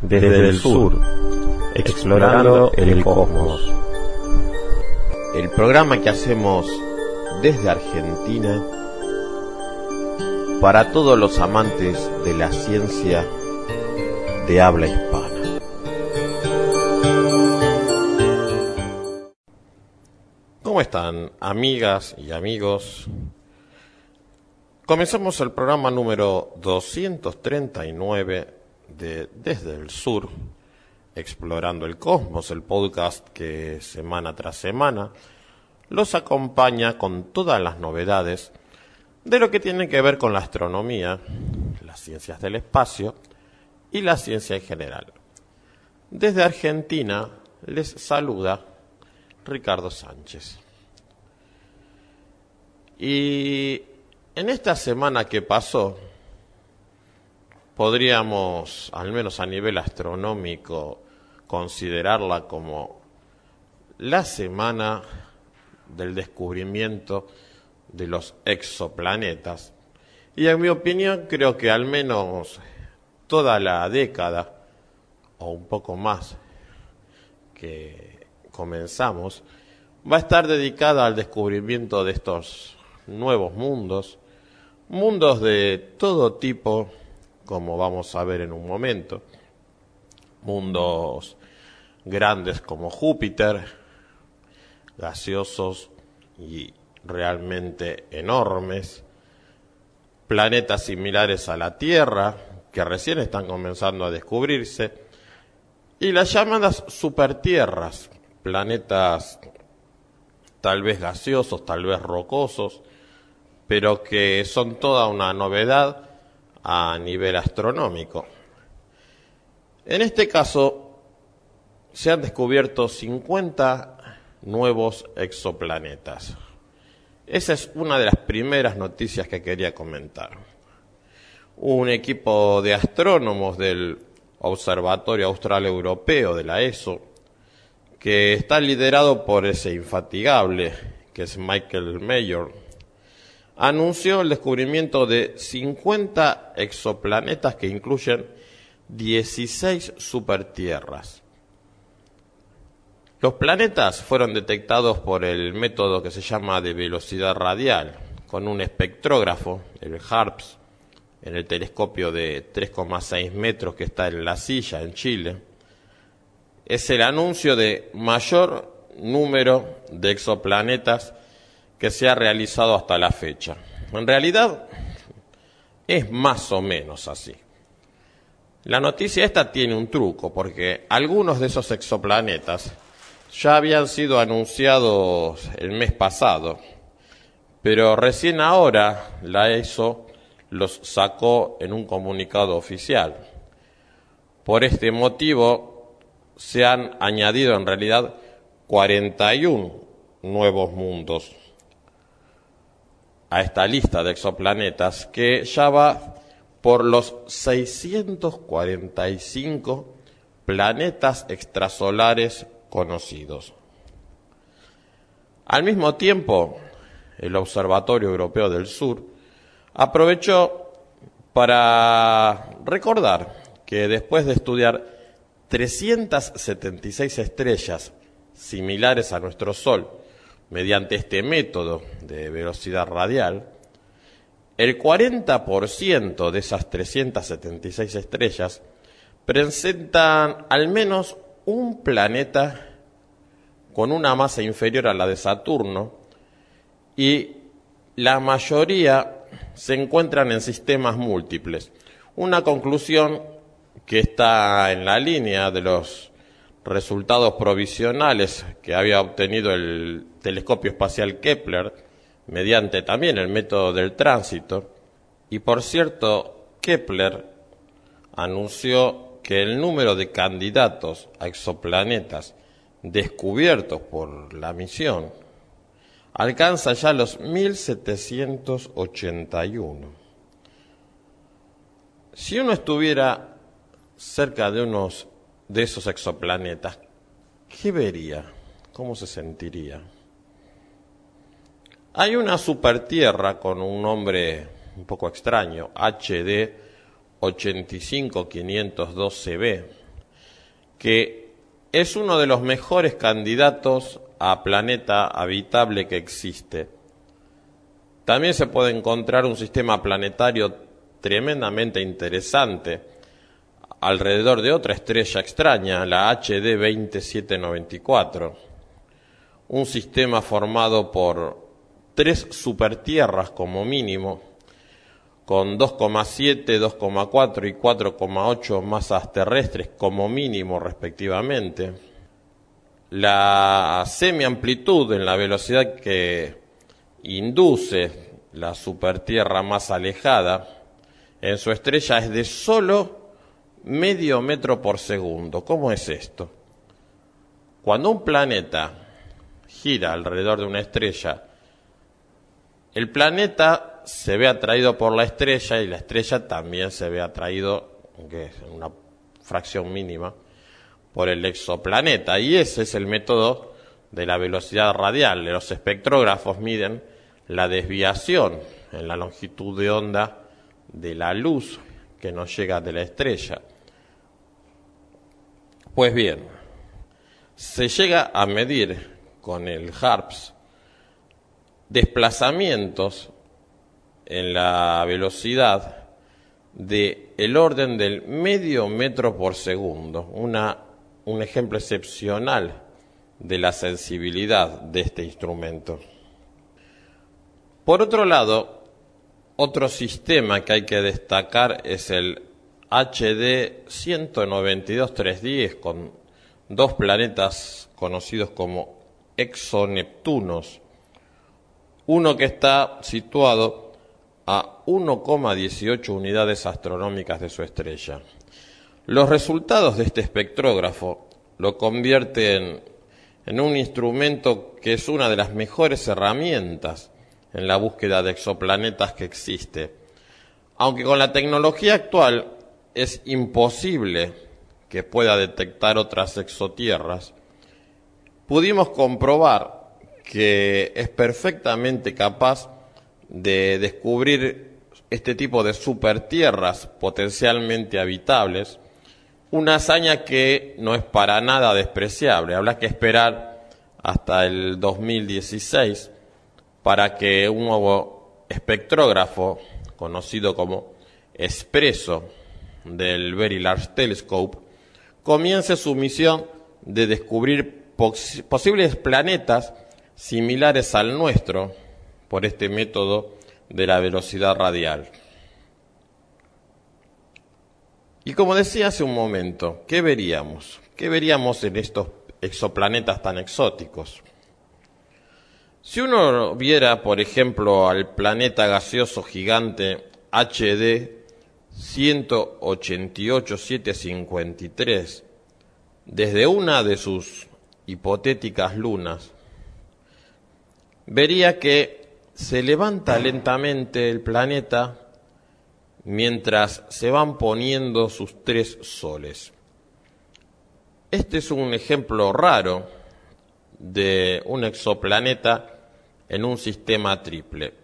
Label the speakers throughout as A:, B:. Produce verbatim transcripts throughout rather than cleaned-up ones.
A: desde el sur, explorando el cosmos.
B: El programa que hacemos desde Argentina para todos los amantes de la ciencia de habla hispana. ¿Cómo están, amigas y amigos? Comenzamos el programa número doscientos treinta y nueve de Desde el Sur, Explorando el Cosmos, el podcast que semana tras semana los acompaña con todas las novedades de lo que tiene que ver con la astronomía, las ciencias del espacio y la ciencia en general. Desde Argentina les saluda Ricardo Sánchez. Y en esta semana que pasó, podríamos, al menos a nivel astronómico, considerarla como la semana del descubrimiento de los exoplanetas. Y en mi opinión, creo que al menos toda la década, o un poco más, que comenzamos, va a estar dedicada al descubrimiento de estos nuevos mundos, mundos de todo tipo, como vamos a ver en un momento, mundos grandes como Júpiter, gaseosos y realmente enormes, planetas similares a la Tierra, que recién están comenzando a descubrirse, y las llamadas supertierras, planetas tal vez gaseosos, tal vez rocosos, pero que son toda una novedad a nivel astronómico. En este caso, se han descubierto cincuenta nuevos exoplanetas. Esa es una de las primeras noticias que quería comentar. Un equipo de astrónomos del Observatorio Austral Europeo, de la E S O, que está liderado por ese infatigable, que es Michael Major, anunció el descubrimiento de cincuenta exoplanetas que incluyen dieciséis supertierras. Los planetas fueron detectados por el método que se llama de velocidad radial, con un espectrógrafo, el HARPS, en el telescopio de tres coma seis metros que está en La Silla, en Chile. Es el anuncio de mayor número de exoplanetas que se ha realizado hasta la fecha. En realidad, es más o menos así. La noticia esta tiene un truco, porque algunos de esos exoplanetas ya habían sido anunciados el mes pasado, pero recién ahora la E S O los sacó en un comunicado oficial. Por este motivo, se han añadido en realidad cuarenta y uno nuevos mundos a esta lista de exoplanetas, que ya va por los seiscientos cuarenta y cinco planetas extrasolares conocidos. Al mismo tiempo, el Observatorio Europeo del Sur aprovechó para recordar que después de estudiar trescientas setenta y seis estrellas similares a nuestro Sol mediante este método de velocidad radial, el cuarenta por ciento de esas trescientas setenta y seis estrellas presentan al menos un planeta con una masa inferior a la de Saturno, y la mayoría se encuentran en sistemas múltiples. Una conclusión que está en la línea de los resultados provisionales que había obtenido el telescopio espacial Kepler mediante también el método del tránsito. Y por cierto, Kepler anunció que el número de candidatos a exoplanetas descubiertos por la misión alcanza ya los mil setecientos ochenta y uno. Si uno estuviera cerca de unos de esos exoplanetas, ¿qué vería? ¿Cómo se sentiría? Hay una supertierra con un nombre un poco extraño, H D ochenta y cinco quinientos doce b, que es uno de los mejores candidatos a planeta habitable que existe. También se puede encontrar un sistema planetario tremendamente interesante alrededor de otra estrella extraña, la H D veintisiete noventa y cuatro, un sistema formado por tres supertierras como mínimo, con dos coma siete, dos coma cuatro y cuatro coma ocho masas terrestres como mínimo respectivamente. La semiamplitud en la velocidad que induce la supertierra más alejada en su estrella es de solo medio metro por segundo. ¿Cómo es esto? Cuando un planeta gira alrededor de una estrella, el planeta se ve atraído por la estrella y la estrella también se ve atraído, aunque es una fracción mínima, por el exoplaneta. Y ese es el método de la velocidad radial. Los espectrógrafos miden la desviación en la longitud de onda de la luz que nos llega de la estrella. Pues bien, se llega a medir con el HARPS desplazamientos en la velocidad de el orden del medio metro por segundo, una, un ejemplo excepcional de la sensibilidad de este instrumento. Por otro lado, otro sistema que hay que destacar es el H D ciento noventa y dos trescientos diez, con dos planetas conocidos como exoneptunos, uno que está situado a uno coma dieciocho unidades astronómicas de su estrella. Los resultados de este espectrógrafo lo convierten en un instrumento que es una de las mejores herramientas en la búsqueda de exoplanetas que existe. Aunque con la tecnología actual es imposible que pueda detectar otras exotierras, pudimos comprobar que es perfectamente capaz de descubrir este tipo de supertierras potencialmente habitables, una hazaña que no es para nada despreciable. Habrá que esperar hasta el dos mil dieciséis para que un nuevo espectrógrafo, conocido como ESPRESSO, del Very Large Telescope, comience su misión de descubrir pos- posibles planetas similares al nuestro por este método de la velocidad radial. Y como decía hace un momento, ¿qué veríamos? ¿Qué veríamos en estos exoplanetas tan exóticos? Si uno viera, por ejemplo, al planeta gaseoso gigante H D ciento ochenta y ocho mil setecientos cincuenta y tres desde una de sus hipotéticas lunas, vería que se levanta lentamente el planeta mientras se van poniendo sus tres soles. Este es un ejemplo raro de un exoplaneta en un sistema triple.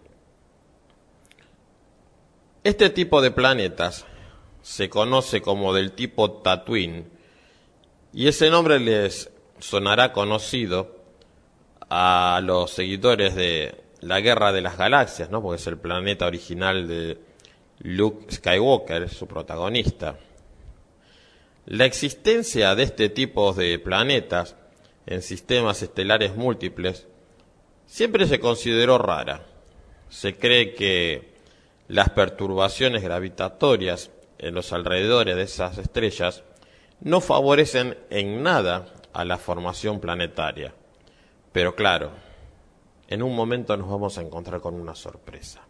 B: Este tipo de planetas se conoce como del tipo Tatooine, y ese nombre les sonará conocido a los seguidores de la Guerra de las Galaxias, ¿no? Porque es el planeta original de Luke Skywalker, su protagonista. La existencia de este tipo de planetas en sistemas estelares múltiples siempre se consideró rara. Se cree que las perturbaciones gravitatorias en los alrededores de esas estrellas no favorecen en nada a la formación planetaria. Pero claro, en un momento nos vamos a encontrar con una sorpresa.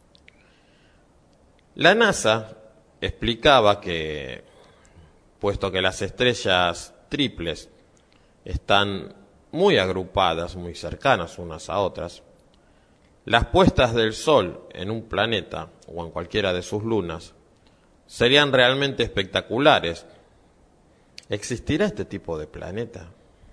B: La NASA explicaba que, puesto que las estrellas triples están muy agrupadas, muy cercanas unas a otras, las puestas del Sol en un planeta o en cualquiera de sus lunas serían realmente espectaculares. ¿Existirá este tipo de planeta?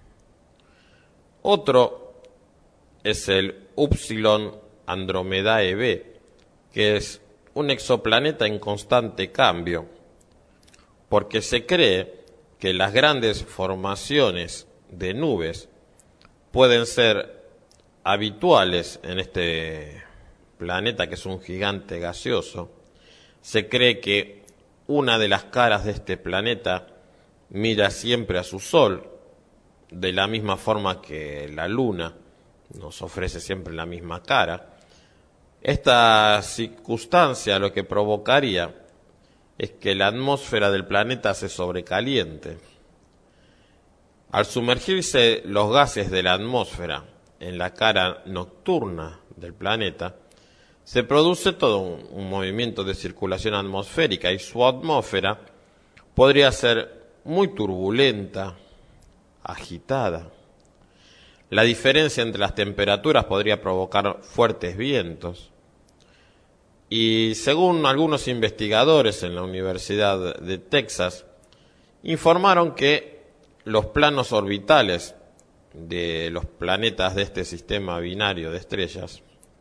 B: Otro es el Upsilon Andromedae B, que es un exoplaneta en constante cambio, porque se cree que las grandes formaciones de nubes pueden ser habituales en este planeta, que es un gigante gaseoso, se cree que una de las caras de este planeta mira siempre a su Sol, de la misma forma que la Luna nos ofrece siempre la misma cara. Esta circunstancia lo que provocaría es que la atmósfera del planeta se sobrecaliente. Al sumergirse los gases de la atmósfera en la cara nocturna del planeta, se produce todo un, un movimiento de circulación atmosférica y su atmósfera podría ser muy turbulenta, agitada. La diferencia entre las temperaturas podría provocar fuertes vientos. Y según algunos investigadores en la Universidad de Texas, informaron que los planos orbitales de los planetas de este sistema binario de estrellas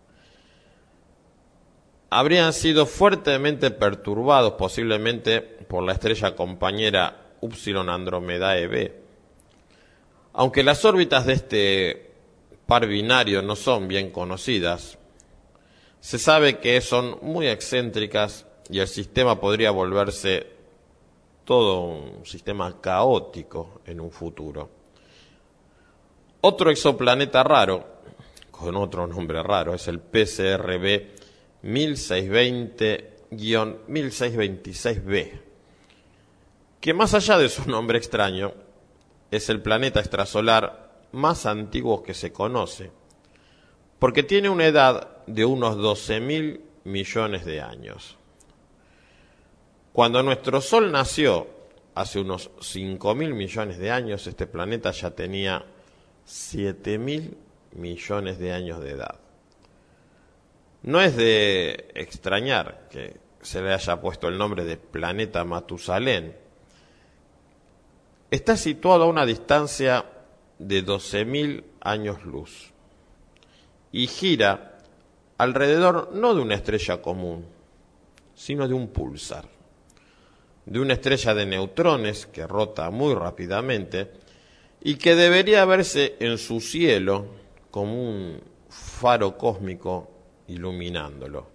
B: habrían sido fuertemente perturbados posiblemente por la estrella compañera Upsilon Andromedae B. Aunque las órbitas de este par binario no son bien conocidas, se sabe que son muy excéntricas y el sistema podría volverse todo un sistema caótico en un futuro. Otro exoplaneta raro, con otro nombre raro, es el P C R B mil seiscientos veinte guion mil seiscientos veintiséis b, que más allá de su nombre extraño, es el planeta extrasolar más antiguo que se conoce, porque tiene una edad de unos doce mil millones de años. Cuando nuestro Sol nació, hace unos cinco mil millones de años, este planeta ya tenía siete mil millones de años de edad. No es de extrañar que se le haya puesto el nombre de planeta Matusalén. Está situado a una distancia de doce mil años luz y gira alrededor no de una estrella común, sino de un púlsar, de una estrella de neutrones que rota muy rápidamente y que debería verse en su cielo como un faro cósmico iluminándolo.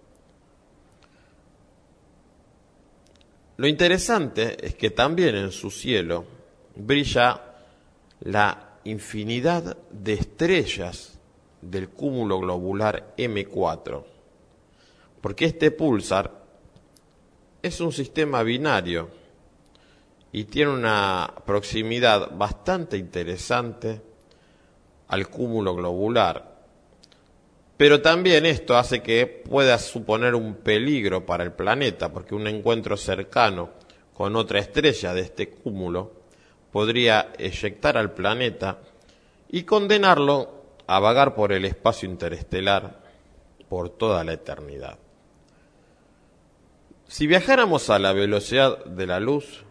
B: Lo interesante es que también en su cielo brilla la infinidad de estrellas del cúmulo globular eme cuatro, porque este púlsar es un sistema binario y tiene una proximidad bastante interesante al cúmulo globular. Pero también esto hace que pueda suponer un peligro para el planeta, porque un encuentro cercano con otra estrella de este cúmulo podría eyectar al planeta y condenarlo a vagar por el espacio interestelar por toda la eternidad. Si viajáramos a la velocidad de la luz,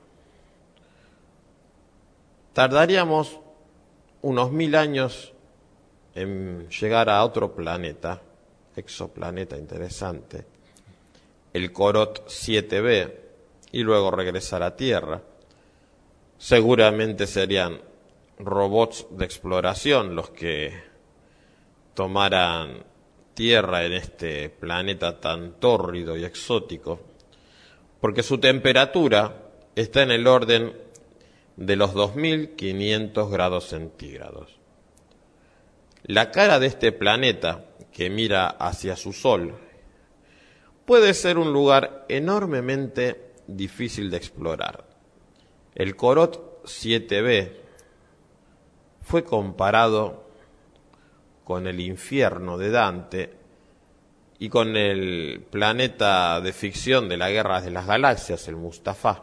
B: tardaríamos unos mil años en llegar a otro planeta, exoplaneta interesante, el Corot siete b, y luego regresar a Tierra. Seguramente serían robots de exploración los que tomaran Tierra en este planeta tan tórrido y exótico, porque su temperatura está en el orden de los dos mil quinientos grados centígrados. La cara de este planeta, que mira hacia su Sol, puede ser un lugar enormemente difícil de explorar. El Corot siete b fue comparado con el infierno de Dante y con el planeta de ficción de la Guerra de las Galaxias, el Mustafá.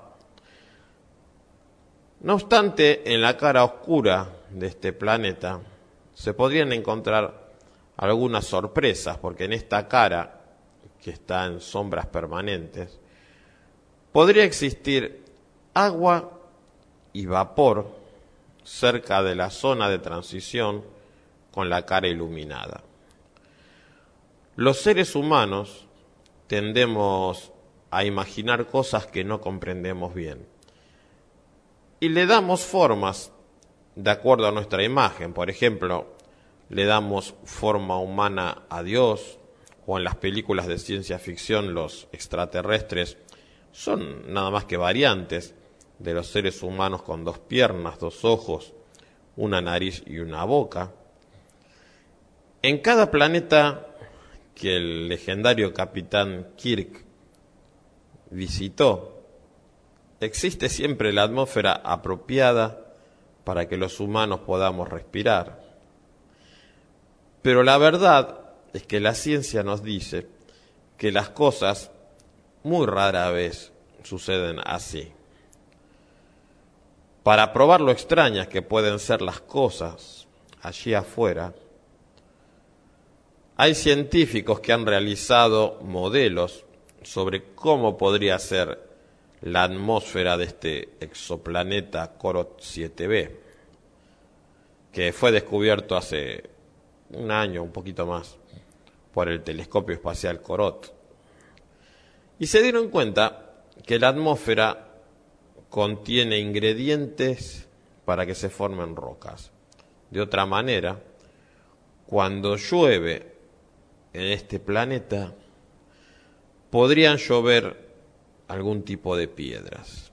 B: No obstante, en la cara oscura de este planeta se podrían encontrar algunas sorpresas, porque en esta cara, que está en sombras permanentes, podría existir agua y vapor cerca de la zona de transición con la cara iluminada. Los seres humanos tendemos a imaginar cosas que no comprendemos bien. y le damos formas de acuerdo a nuestra imagen. Por ejemplo, le damos forma humana a Dios, o en las películas de ciencia ficción los extraterrestres son nada más que variantes de los seres humanos con dos piernas, dos ojos, una nariz y una boca. En cada planeta que el legendario capitán Kirk visitó, existe siempre la atmósfera apropiada para que los humanos podamos respirar. Pero la verdad es que la ciencia nos dice que las cosas muy rara vez suceden así. Para probar lo extrañas que pueden ser las cosas allí afuera, hay científicos que han realizado modelos sobre cómo podría ser la atmósfera de este exoplaneta Corot siete b, que fue descubierto hace un año, un poquito más, por el telescopio espacial Corot. Y se dieron cuenta que la atmósfera contiene ingredientes para que se formen rocas. De otra manera, cuando llueve en este planeta, podrían llover algún tipo de piedras.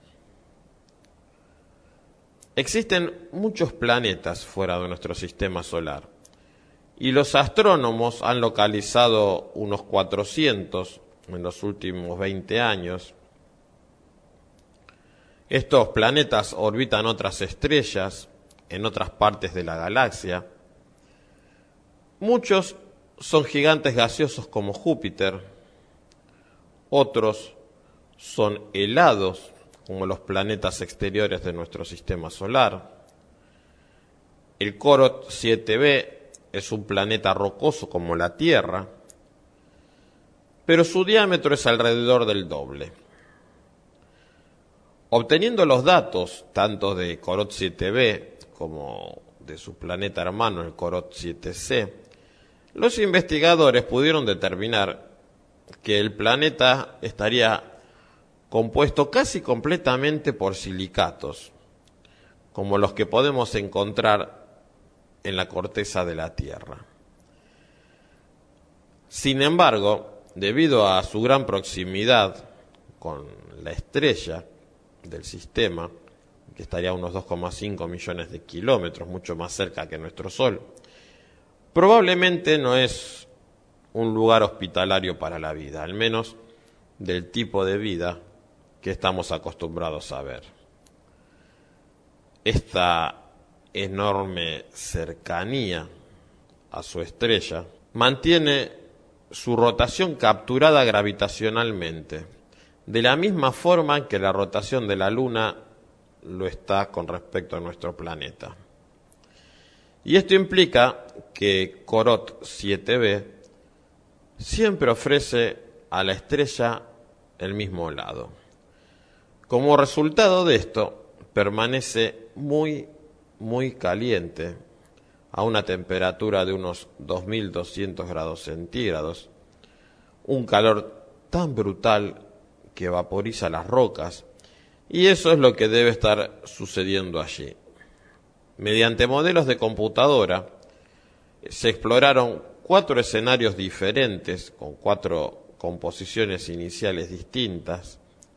B: Existen muchos planetas fuera de nuestro sistema solar, y los astrónomos han localizado unos cuatrocientos en los últimos veinte años. Estos planetas orbitan otras estrellas en otras partes de la galaxia. Muchos son gigantes gaseosos como Júpiter, otros son helados como los planetas exteriores de nuestro sistema solar. El Corot siete b es un planeta rocoso como la Tierra, pero su diámetro es alrededor del doble. Obteniendo los datos tanto de Corot siete b como de su planeta hermano, el Corot siete c, los investigadores pudieron determinar que el planeta estaría compuesto casi completamente por silicatos, como los que podemos encontrar en la corteza de la Tierra. Sin embargo, debido a su gran proximidad con la estrella del sistema, que estaría a unos dos coma cinco millones de kilómetros, mucho más cerca que nuestro Sol, probablemente no es un lugar hospitalario para la vida, al menos del tipo de vida que estamos acostumbrados a ver. Esta enorme cercanía a su estrella mantiene su rotación capturada gravitacionalmente, de la misma forma que la rotación de la Luna lo está con respecto a nuestro planeta. Y esto implica que Corot siete b siempre ofrece a la estrella el mismo lado. Como resultado de esto, permanece muy, muy caliente, a una temperatura de unos dos mil doscientos grados centígrados, un calor tan brutal que vaporiza las rocas, y eso es lo que debe estar sucediendo allí. Mediante modelos de computadora, se exploraron cuatro escenarios diferentes, con cuatro composiciones iniciales distintas,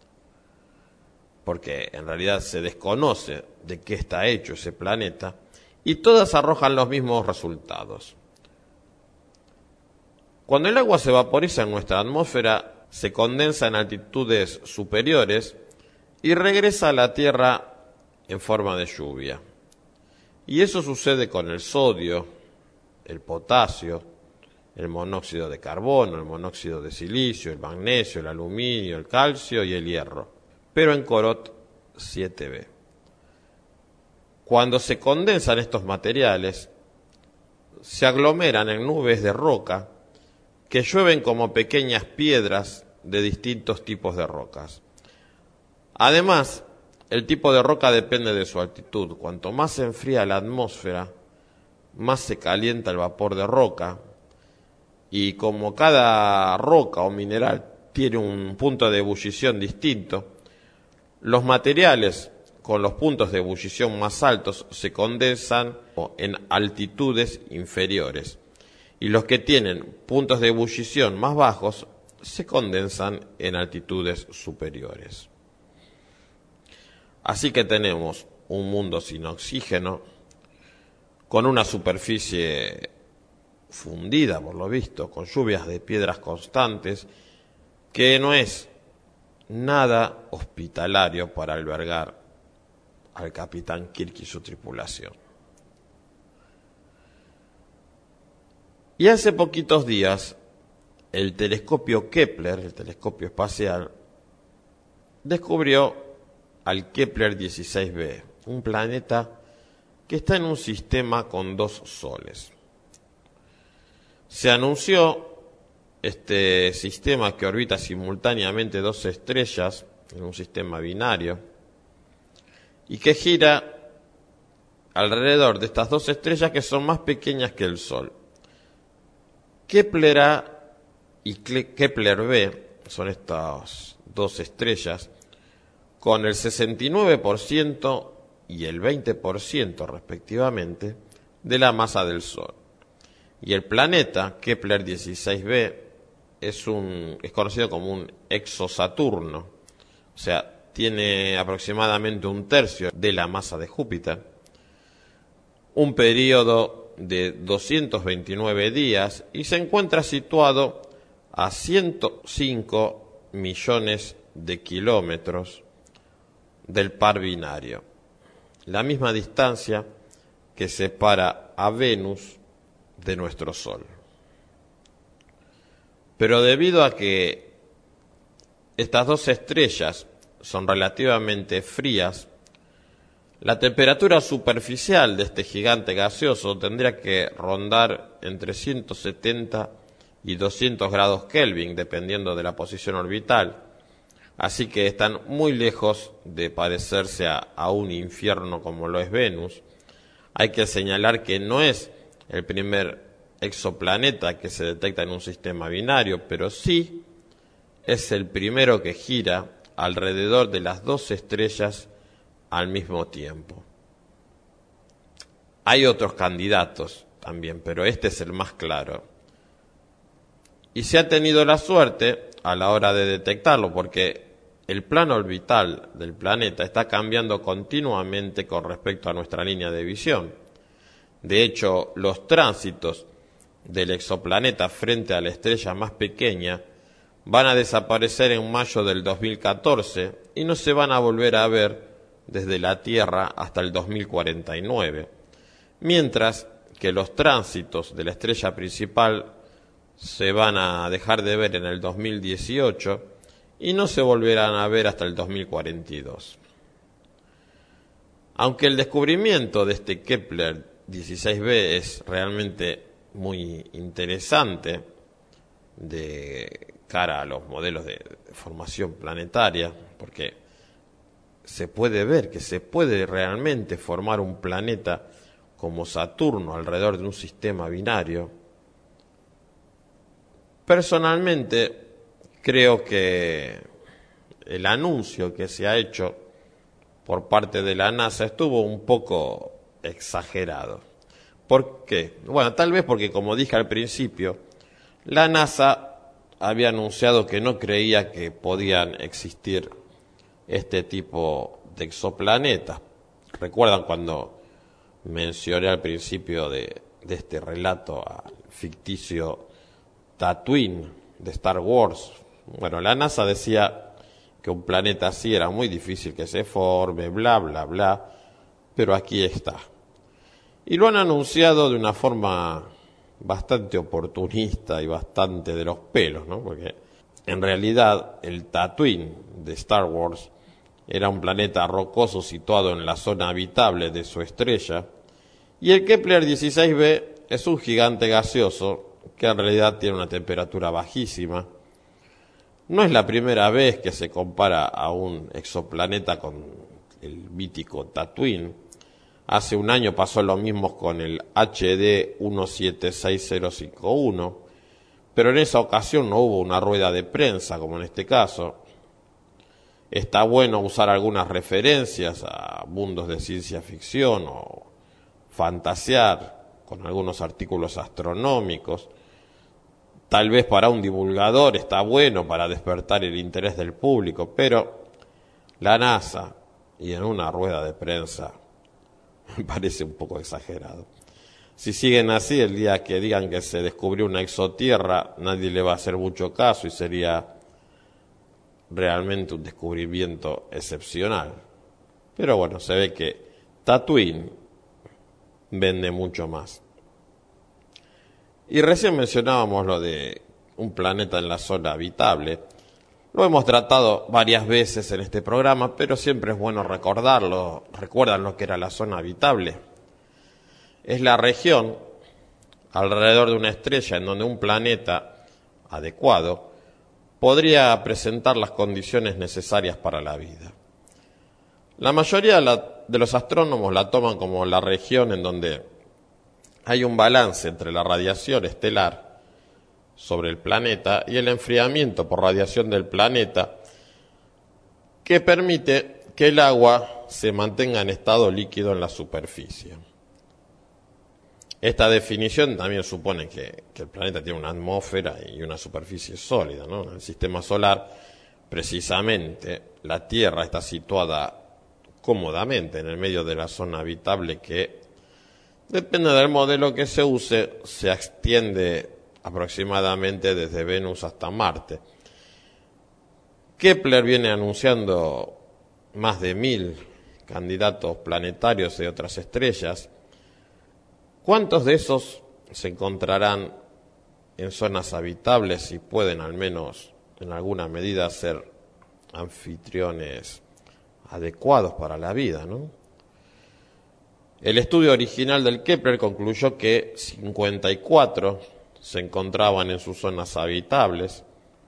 B: porque en realidad se desconoce de qué está hecho ese planeta, y todas arrojan los mismos resultados. Cuando el agua se vaporiza en nuestra atmósfera, se condensa en altitudes superiores y regresa a la Tierra en forma de lluvia. Y eso sucede con el sodio, el potasio, el monóxido de carbono, el monóxido de silicio, el magnesio, el aluminio, el calcio y el hierro, pero en Corot siete b. Cuando se condensan estos materiales, se aglomeran en nubes de roca que llueven como pequeñas piedras de distintos tipos de rocas. Además, el tipo de roca depende de su altitud. Cuanto más se enfría la atmósfera, más se calienta el vapor de roca, y como cada roca o mineral tiene un punto de ebullición distinto, los materiales con los puntos de ebullición más altos se condensan en altitudes inferiores, y los que tienen puntos de ebullición más bajos se condensan en altitudes superiores. Así que tenemos un mundo sin oxígeno, con una superficie fundida, por lo visto, con lluvias de piedras constantes, que no es nada hospitalario para albergar al capitán Kirk y su tripulación. Y hace poquitos días, el telescopio Kepler, el telescopio espacial, descubrió al Kepler dieciséis b, un planeta que está en un sistema con dos soles. Se anunció este sistema que orbita simultáneamente dos estrellas en un sistema binario y que gira alrededor de estas dos estrellas que son más pequeñas que el Sol. Kepler A y Kepler B son estas dos estrellas con el sesenta y nueve por ciento y el veinte por ciento respectivamente de la masa del Sol. Y el planeta Kepler dieciséis b es, un, es conocido como un exosaturno, o sea, tiene aproximadamente un tercio de la masa de Júpiter, un periodo de doscientos veintinueve días y se encuentra situado a ciento cinco millones de kilómetros del par binario, la misma distancia que separa a Venus de nuestro Sol. Pero debido a que estas dos estrellas son relativamente frías, la temperatura superficial de este gigante gaseoso tendría que rondar entre ciento setenta y doscientos grados Kelvin, dependiendo de la posición orbital. Así que están muy lejos de parecerse a, a un infierno como lo es Venus. Hay que señalar que no es el primer exoplaneta que se detecta en un sistema binario, pero sí es el primero que gira alrededor de las dos estrellas al mismo tiempo. Hay otros candidatos también, pero este es el más claro. Y se ha tenido la suerte a la hora de detectarlo, porque el plano orbital del planeta está cambiando continuamente con respecto a nuestra línea de visión. De hecho, los tránsitos del exoplaneta frente a la estrella más pequeña van a desaparecer en mayo del dos mil catorce y no se van a volver a ver desde la Tierra hasta el dos mil cuarenta y nueve, mientras que los tránsitos de la estrella principal se van a dejar de ver en el dos mil dieciocho y no se volverán a ver hasta el dos mil cuarenta y dos. Aunque el descubrimiento de este Kepler dieciséis b es realmente muy interesante de cara a los modelos de formación planetaria, porque se puede ver que se puede realmente formar un planeta como Saturno alrededor de un sistema binario. Personalmente creo que el anuncio que se ha hecho por parte de la NASA estuvo un poco exagerado. ¿Por qué? Bueno, tal vez porque, como dije al principio, la NASA había anunciado que no creía que podían existir este tipo de exoplanetas. ¿Recuerdan cuando mencioné al principio de, de este relato al ficticio Tatooine de Star Wars? Bueno, la NASA decía que un planeta así era muy difícil que se forme, bla, bla, bla, pero aquí está. Y lo han anunciado de una forma bastante oportunista y bastante de los pelos, ¿no? Porque en realidad el Tatooine de Star Wars era un planeta rocoso situado en la zona habitable de su estrella, y el Kepler dieciséis b es un gigante gaseoso que en realidad tiene una temperatura bajísima. No es la primera vez que se compara a un exoplaneta con el mítico Tatooine. Hace un año pasó lo mismo con el H D uno siete seis cero cinco uno, pero en esa ocasión no hubo una rueda de prensa como en este caso. está bueno usar algunas referencias a mundos de ciencia ficción o fantasear con algunos artículos astronómicos. Tal vez para un divulgador está bueno para despertar el interés del público, pero la NASA, y en una rueda de prensa, me parece un poco exagerado. Si siguen así, el día que digan que se descubrió una exotierra, nadie le va a hacer mucho caso y sería realmente un descubrimiento excepcional. Pero bueno, se ve que Tatooine vende mucho más. Y recién mencionábamos lo de un planeta en la zona habitable. Lo hemos tratado varias veces en este programa, pero siempre es bueno recordarlo. ¿Recuerdan lo que era la zona habitable? Es la región alrededor de una estrella en donde un planeta adecuado podría presentar las condiciones necesarias para la vida. La mayoría de, la, de los astrónomos la toman como la región en donde hay un balance entre la radiación estelar sobre el planeta y el enfriamiento por radiación del planeta, que permite que el agua se mantenga en estado líquido en la superficie. Esta definición también supone que, que el planeta tiene una atmósfera y una superficie sólida, ¿no? En el sistema solar, precisamente, la Tierra está situada cómodamente en el medio de la zona habitable que, depende del modelo que se use, se extiende aproximadamente desde Venus hasta Marte. Kepler viene anunciando más de mil candidatos planetarios de otras estrellas. ¿Cuántos de esos se encontrarán en zonas habitables y pueden al menos en alguna medida ser anfitriones adecuados para la vida, ¿no? El estudio original del Kepler concluyó que cincuenta y cuatro se encontraban en sus zonas habitables.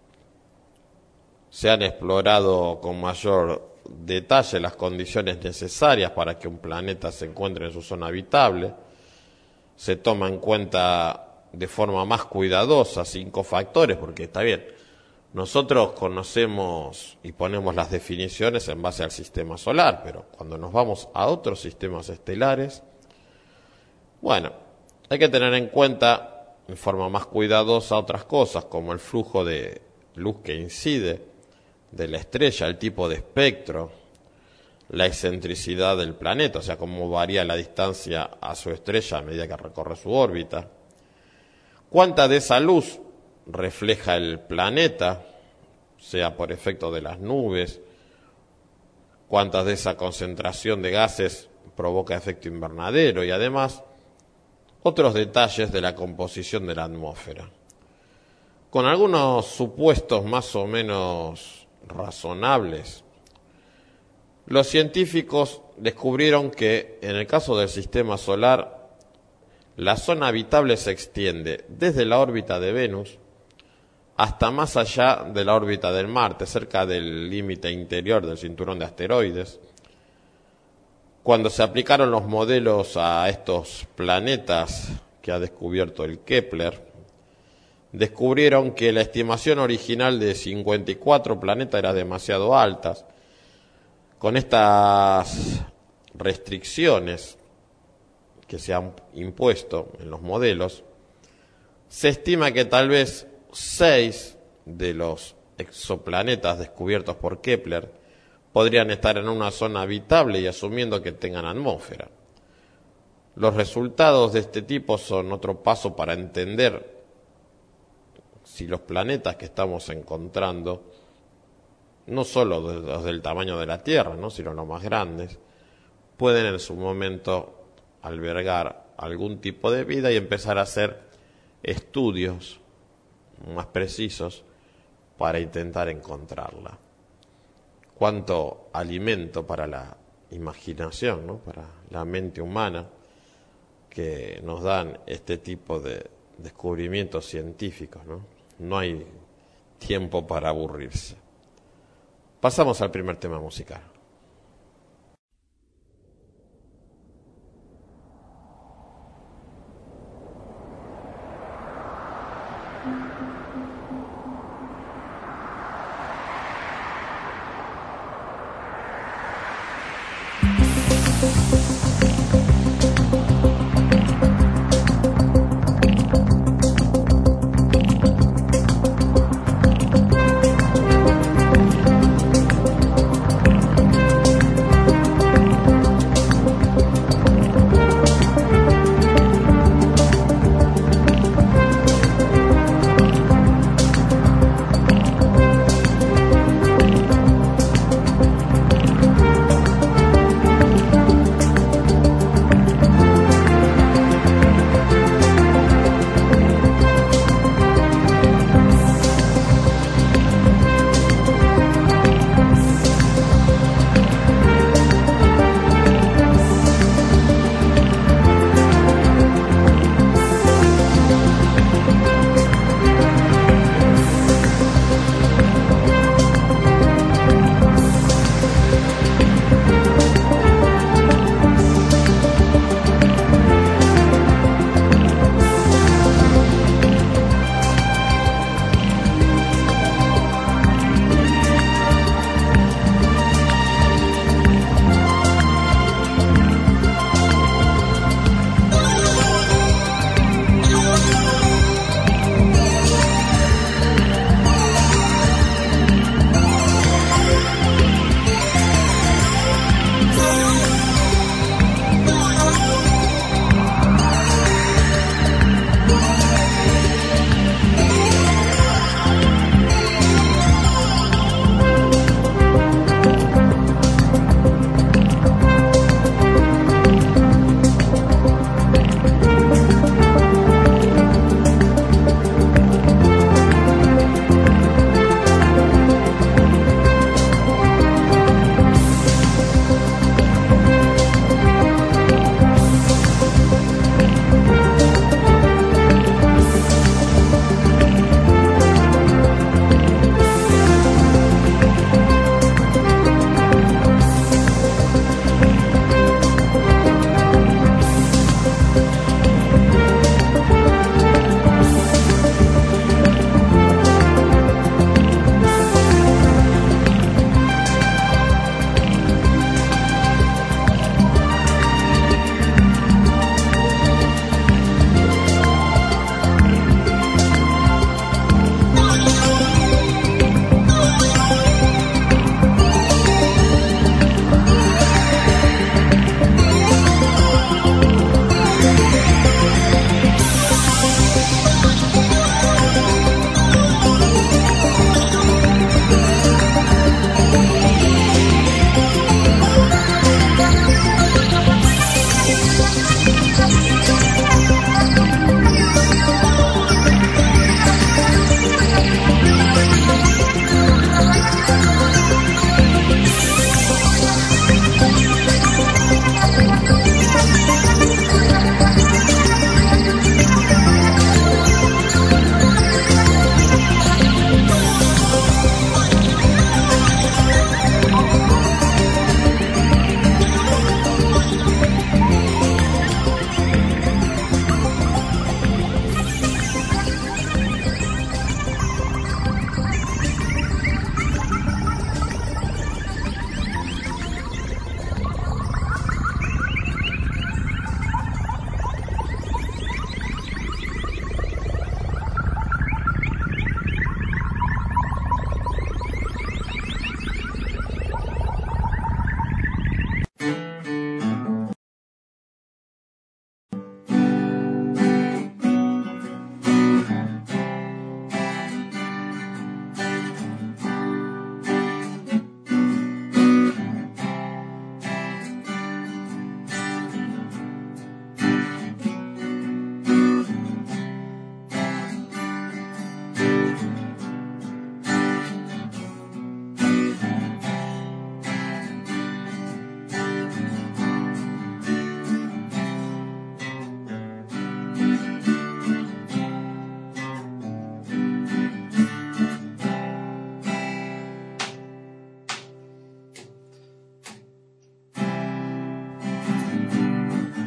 B: Se han explorado con mayor detalle las condiciones necesarias para que un planeta se encuentre en su zona habitable. Se toma en cuenta de forma más cuidadosa cinco factores, porque está bien, nosotros conocemos y ponemos las definiciones en base al sistema solar, pero cuando nos vamos a otros sistemas estelares, bueno, hay que tener en cuenta en forma más cuidadosa otras cosas, como el flujo de luz que incide de la estrella, el tipo de espectro, la excentricidad del planeta, o sea, cómo varía la distancia a su estrella a medida que recorre su órbita, cuánta de esa luz refleja el planeta, sea por efecto de las nubes, cuántas de esa concentración de gases provoca efecto invernadero y además otros detalles de la composición de la atmósfera. Con algunos supuestos más o menos razonables, los científicos descubrieron que en el caso del sistema solar, la zona habitable se extiende desde la órbita de Venus hasta más allá de la órbita del Marte, cerca del límite interior del cinturón de asteroides. Cuando se aplicaron los modelos a estos planetas que ha descubierto el Kepler, descubrieron que la estimación original de cincuenta y cuatro planetas era demasiado alta. Con estas restricciones que se han impuesto en los modelos, se estima que tal vez seis de los exoplanetas descubiertos por Kepler podrían estar en una zona habitable y asumiendo que tengan atmósfera. Los resultados de este tipo son otro paso para entender si los planetas que estamos encontrando, no solo los del tamaño de la Tierra, ¿no?, sino los más grandes, pueden en su momento albergar algún tipo de vida y empezar a hacer estudios más precisos para intentar encontrarla. Cuánto alimento para la imaginación, ¿no?, para la mente humana, que nos dan este tipo de descubrimientos científicos, ¿no? No hay tiempo para aburrirse. Pasamos al primer tema musical.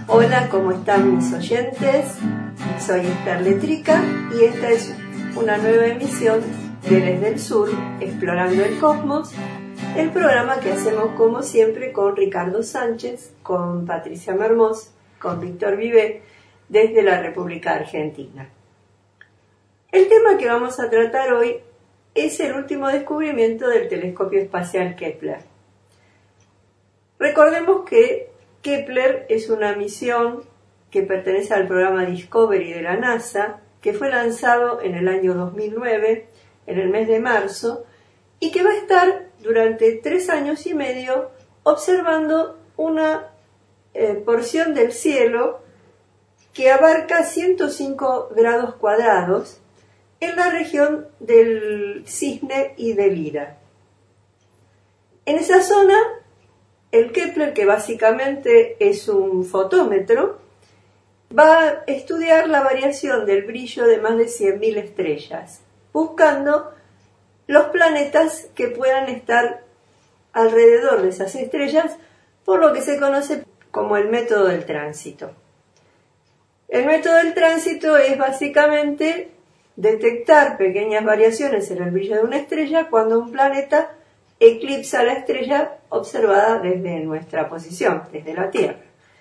C: Hola, ¿cómo están mis oyentes? Soy Esther Letrica y esta es una nueva emisión de Desde el Sur, Explorando el Cosmos, el programa que hacemos como siempre con Ricardo Sánchez, con Patricia Mermós, con Víctor Vivet, desde la República Argentina. El tema que vamos a tratar hoy es el último descubrimiento del telescopio espacial Kepler. Recordemos que Kepler es una misión que pertenece al programa Discovery de la NASA, que fue lanzado en el año dos mil nueve, en el mes de marzo, y que va a estar durante tres años y medio observando una eh, porción del cielo que abarca ciento cinco grados cuadrados en la región del Cisne y del Lira. En esa zona, el Kepler, que básicamente es un fotómetro, va a estudiar la variación del brillo de más de cien mil estrellas, buscando los planetas que puedan estar alrededor de esas estrellas, por lo que se conoce como el método del tránsito. El método del tránsito es básicamente detectar pequeñas variaciones en el brillo de una estrella cuando un planeta eclipsa la estrella observada desde nuestra posición, desde la Tierra.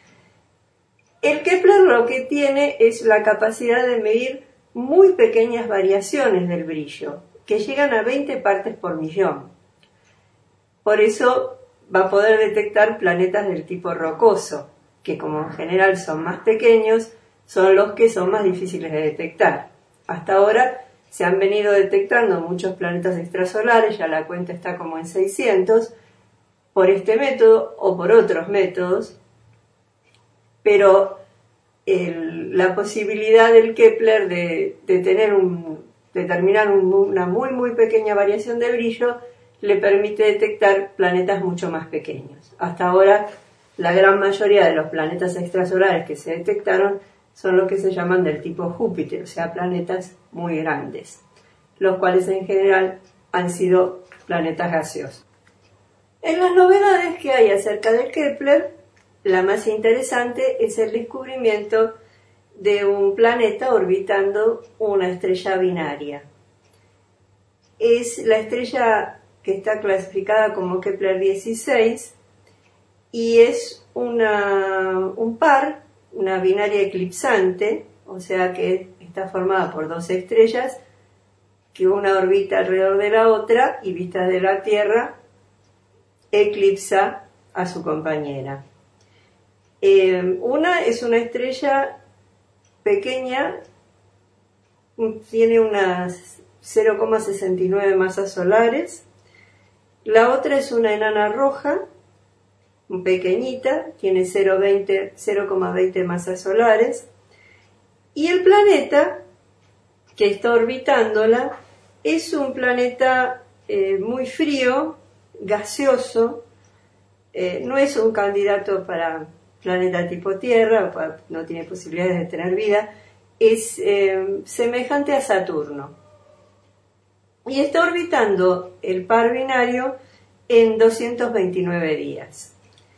C: El Kepler lo que tiene es la capacidad de medir muy pequeñas variaciones del brillo, que llegan a veinte partes por millón. Por eso va a poder detectar planetas del tipo rocoso, que como en general son más pequeños, son los que son más difíciles de detectar. Hasta ahora se han venido detectando muchos planetas extrasolares, ya la cuenta está como en seiscientos, por este método o por otros métodos, pero el, la posibilidad del Kepler de, de tener un, determinar un, una muy muy pequeña variación de brillo le permite detectar planetas mucho más pequeños. Hasta ahora la gran mayoría de los planetas extrasolares que se detectaron son los que se llaman del tipo Júpiter, o sea, planetas muy grandes, los cuales en general han sido planetas gaseosos. En las novedades que hay acerca del Kepler, la más interesante es el descubrimiento de un planeta orbitando una estrella binaria. Es la estrella que está clasificada como Kepler dieciséis y es una, un par, una binaria eclipsante, o sea que está formada por dos estrellas que una orbita alrededor de la otra y vista de la Tierra eclipsa a su compañera. Eh, una es una estrella pequeña, tiene unas cero coma sesenta y nueve masas solares. La otra es una enana roja, pequeñita, tiene cero coma veinte masas solares. Y el planeta que está orbitándola es un planeta eh, muy frío, gaseoso, eh, no es un candidato para planeta tipo Tierra, no tiene posibilidades de tener vida, es eh, semejante a Saturno. Y está orbitando el par binario en doscientos veintinueve días.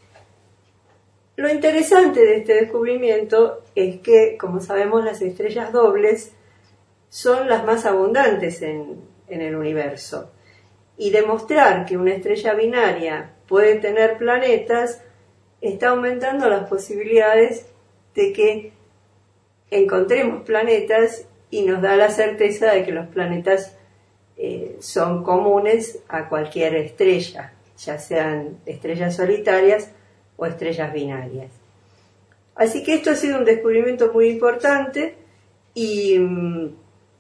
C: Lo interesante de este descubrimiento es que, como sabemos, las estrellas dobles son las más abundantes en, en el universo. Y demostrar que una estrella binaria puede tener planetas está aumentando las posibilidades de que encontremos planetas y nos da la certeza de que los planetas eh, son comunes a cualquier estrella, ya sean estrellas solitarias o estrellas binarias. Así que esto ha sido un descubrimiento muy importante y um,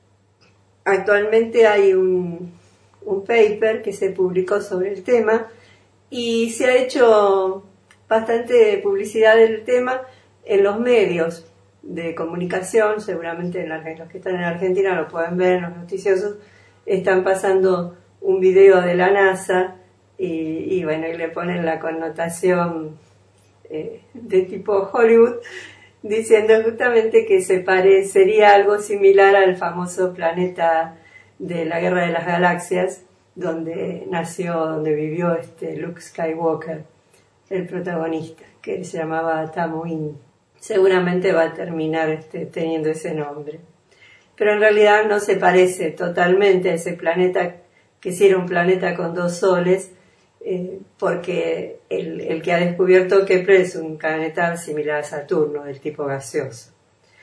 C: actualmente hay un, un paper que se publicó sobre el tema y se ha hecho bastante publicidad del tema en los medios de comunicación, seguramente en la, los que están en Argentina lo pueden ver en los noticiosos, están pasando un video de la NASA y, y bueno, y le ponen la connotación eh, de tipo Hollywood, diciendo justamente que se parecería algo similar al famoso planeta de la Guerra de las Galaxias, donde nació, donde vivió este Luke Skywalker, el protagonista, que se llamaba Tatooine. seguramente va a terminar este, teniendo ese nombre. Pero en realidad no se parece totalmente a ese planeta, que sí era un planeta con dos soles, eh, porque el, el que ha descubierto Kepler es un planeta similar a Saturno, del tipo gaseoso.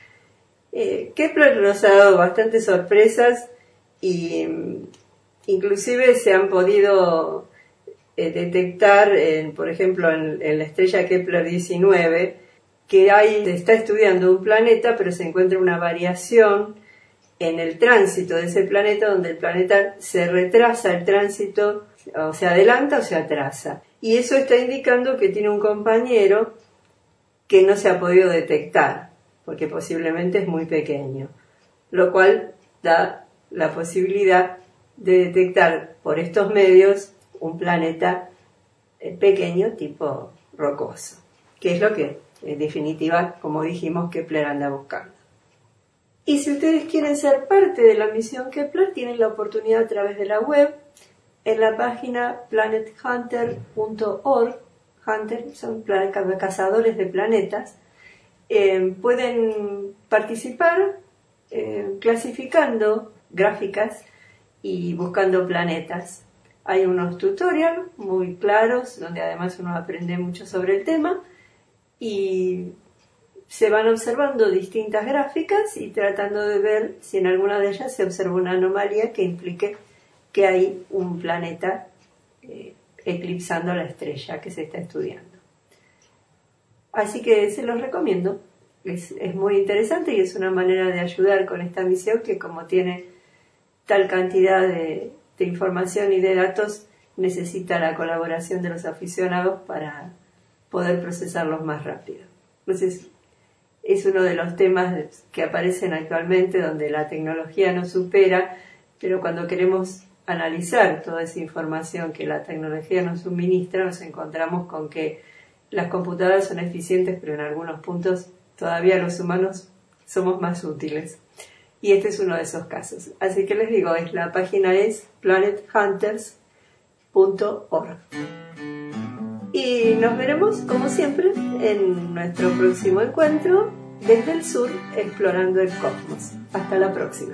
C: Eh, Kepler nos ha dado bastantes sorpresas y inclusive se han podido eh, detectar, en, por ejemplo, en, en la estrella Kepler diecinueve, que hay, se está estudiando un planeta, pero se encuentra una variación en el tránsito de ese planeta, donde el planeta se retrasa el tránsito, o se adelanta o se atrasa. Y eso está indicando que tiene un compañero que no se ha podido detectar, porque posiblemente es muy pequeño, lo cual da la posibilidad de detectar por estos medios un planeta pequeño tipo rocoso, que es lo que en definitiva, como dijimos, Kepler anda buscando. Y si ustedes quieren ser parte de la misión Kepler, tienen la oportunidad a través de la web, en la página planet hunter punto org. Hunter son cazadores de planetas. Eh, pueden participar eh, clasificando gráficas y buscando planetas. Hay unos tutoriales muy claros donde además uno aprende mucho sobre el tema y se van observando distintas gráficas y tratando de ver si en alguna de ellas se observa una anomalía que implique que hay un planeta eh, eclipsando la estrella que se está estudiando. Así que se los recomiendo. Es, es muy interesante y es una manera de ayudar con esta misión que, como tiene tal cantidad de, de información y de datos, necesita la colaboración de los aficionados para poder procesarlos más rápido. Entonces, es uno de los temas que aparecen actualmente donde la tecnología nos supera, pero cuando queremos analizar toda esa información que la tecnología nos suministra, nos encontramos con que las computadoras son eficientes, pero en algunos puntos todavía los humanos somos más útiles. Y este es uno de esos casos. Así que les digo, es, la página es planet hunters punto org. Y nos veremos, como siempre, en nuestro próximo encuentro desde el sur, explorando el cosmos. Hasta la próxima.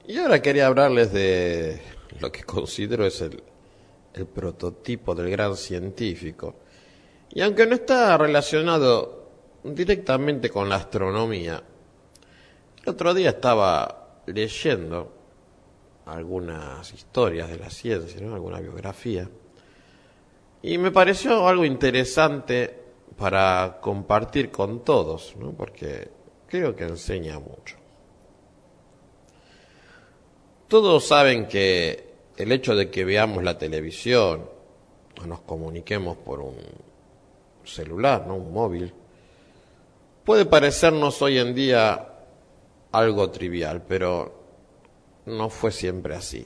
B: Y ahora quería hablarles de lo que considero es el, el prototipo del gran científico. Y aunque no está relacionado directamente con la astronomía, el otro día estaba leyendo algunas historias de la ciencia, ¿no? Alguna biografía, y me pareció algo interesante para compartir con todos, ¿no? Porque creo que enseña mucho. Todos saben que el hecho de que veamos la televisión o nos comuniquemos por un celular, ¿no? Un móvil, puede parecernos hoy en día algo trivial, pero no fue siempre así.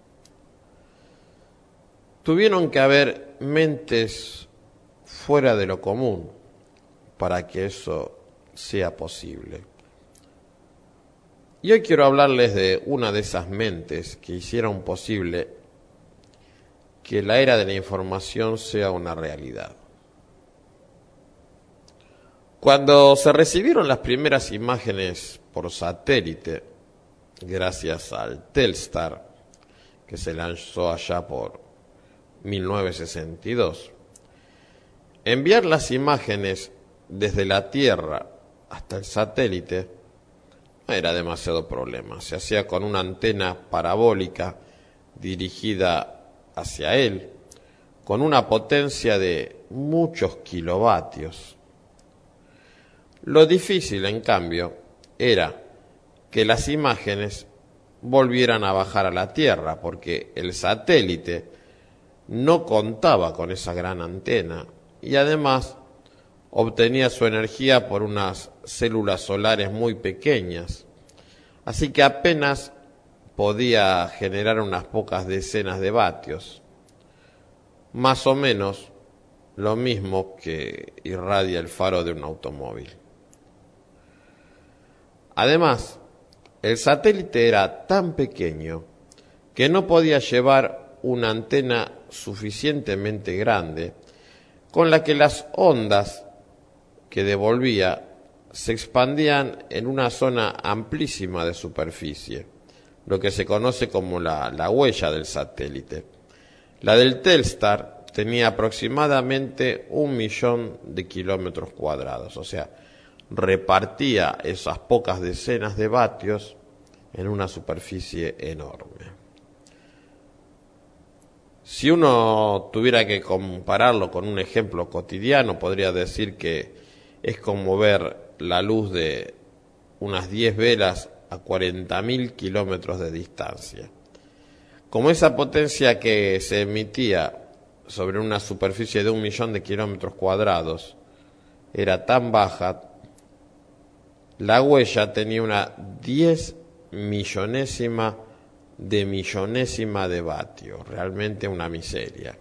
B: Tuvieron que haber mentes fuera de lo común para que eso sea posible. Y hoy quiero hablarles de una de esas mentes que hicieron posible que la era de la información sea una realidad. Cuando se recibieron las primeras imágenes por satélite, gracias al Telstar, que se lanzó allá por mil novecientos sesenta y dos, enviar las imágenes desde la Tierra hasta el satélite no era demasiado problema. Se hacía con una antena parabólica dirigida hacia él, con una potencia de muchos kilovatios. Lo difícil, en cambio, era que las imágenes volvieran a bajar a la Tierra, porque el satélite no contaba con esa gran antena y además obtenía su energía por unas células solares muy pequeñas, así que apenas podía generar unas pocas decenas de vatios, más o menos lo mismo que irradia el faro de un automóvil. Además, el satélite era tan pequeño que no podía llevar una antena suficientemente grande con la que las ondas que devolvía se expandían en una zona amplísima de superficie, lo que se conoce como la, la huella del satélite. La del Telstar tenía aproximadamente un millón de kilómetros cuadrados, o sea, repartía esas pocas decenas de vatios en una superficie enorme. Si uno tuviera que compararlo con un ejemplo cotidiano, podría decir que es como ver la luz de unas diez velas a cuarenta mil kilómetros de distancia. Como esa potencia que se emitía sobre una superficie de un millón de kilómetros cuadrados era tan baja, la huella tenía una diez millonésima de millonésima de vatio, realmente una miseria.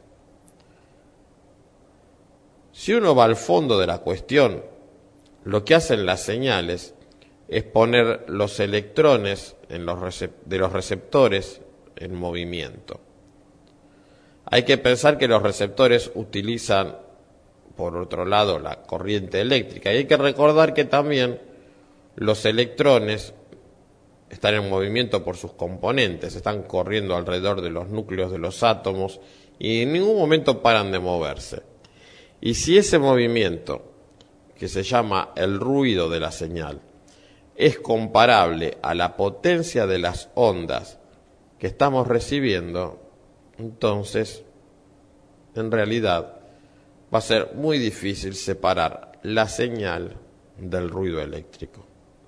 B: Si uno va al fondo de la cuestión, lo que hacen las señales es poner los electrones en los recep- de los receptores en movimiento. Hay que pensar que los receptores utilizan, por otro lado, la corriente eléctrica, y hay que recordar que también los electrones están en movimiento por sus componentes, están corriendo alrededor de los núcleos de los átomos y en ningún momento paran de moverse. Y si ese movimiento, que se llama el ruido de la señal, es comparable a la potencia de las ondas que estamos recibiendo, entonces, en realidad, va a ser muy difícil separar la señal del ruido eléctrico.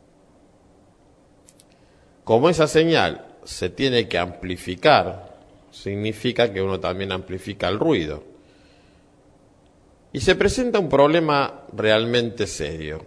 B: Como esa señal se tiene que amplificar, significa que uno también amplifica el ruido. Y se presenta un problema realmente serio.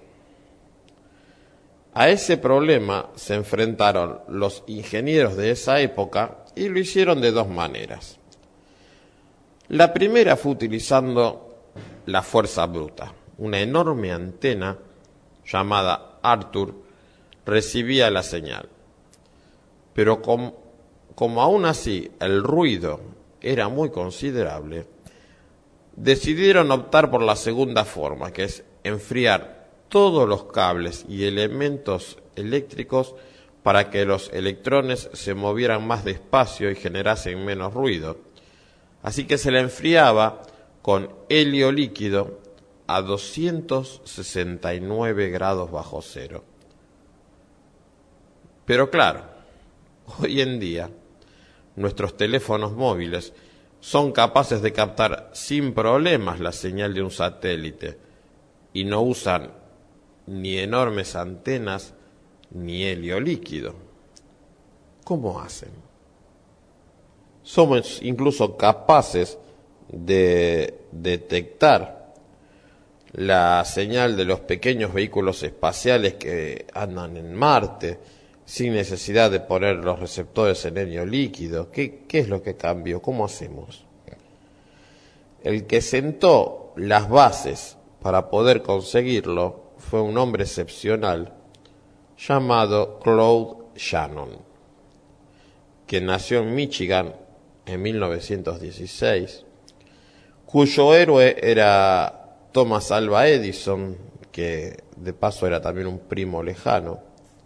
B: A ese problema se enfrentaron los ingenieros de esa época y lo hicieron de dos maneras. La primera fue utilizando la fuerza bruta. Una enorme antena llamada Arthur recibía la señal. Pero como, como aún así el ruido era muy considerable, decidieron optar por la segunda forma, que es enfriar todos los cables y elementos eléctricos para que los electrones se movieran más despacio y generasen menos ruido. Así que se la enfriaba con helio líquido a doscientos sesenta y nueve grados bajo cero. Pero claro, hoy en día nuestros teléfonos móviles son capaces de captar sin problemas la señal de un satélite y no usan ni enormes antenas ni helio líquido. ¿Cómo hacen? Somos incluso capaces de detectar la señal de los pequeños vehículos espaciales que andan en Marte sin necesidad de poner los receptores en helio líquido. ¿Qué, qué es lo que cambió? ¿Cómo hacemos? El que sentó las bases para poder conseguirlo fue un hombre excepcional llamado Claude Shannon, que nació en Michigan en mil novecientos dieciséis, cuyo héroe era Thomas Alva Edison, que de paso era también un primo lejano.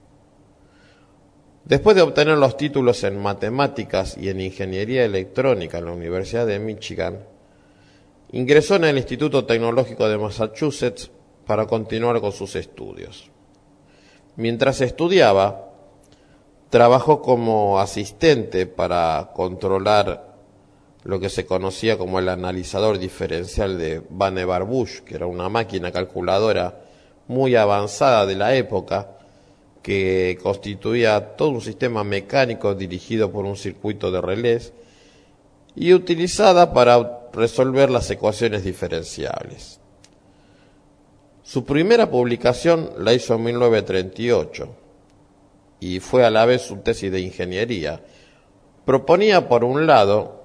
B: Después de obtener los títulos en matemáticas y en ingeniería electrónica en la Universidad de Michigan, ingresó en el Instituto Tecnológico de Massachusetts para continuar con sus estudios. Mientras estudiaba, trabajó como asistente para controlar lo que se conocía como el analizador diferencial de Vannevar-Bush, que era una máquina calculadora muy avanzada de la época, que constituía todo un sistema mecánico dirigido por un circuito de relés y utilizada para resolver las ecuaciones diferenciables. Su primera publicación la hizo en mil novecientos treinta y ocho y fue a la vez su tesis de ingeniería. Proponía, por un lado,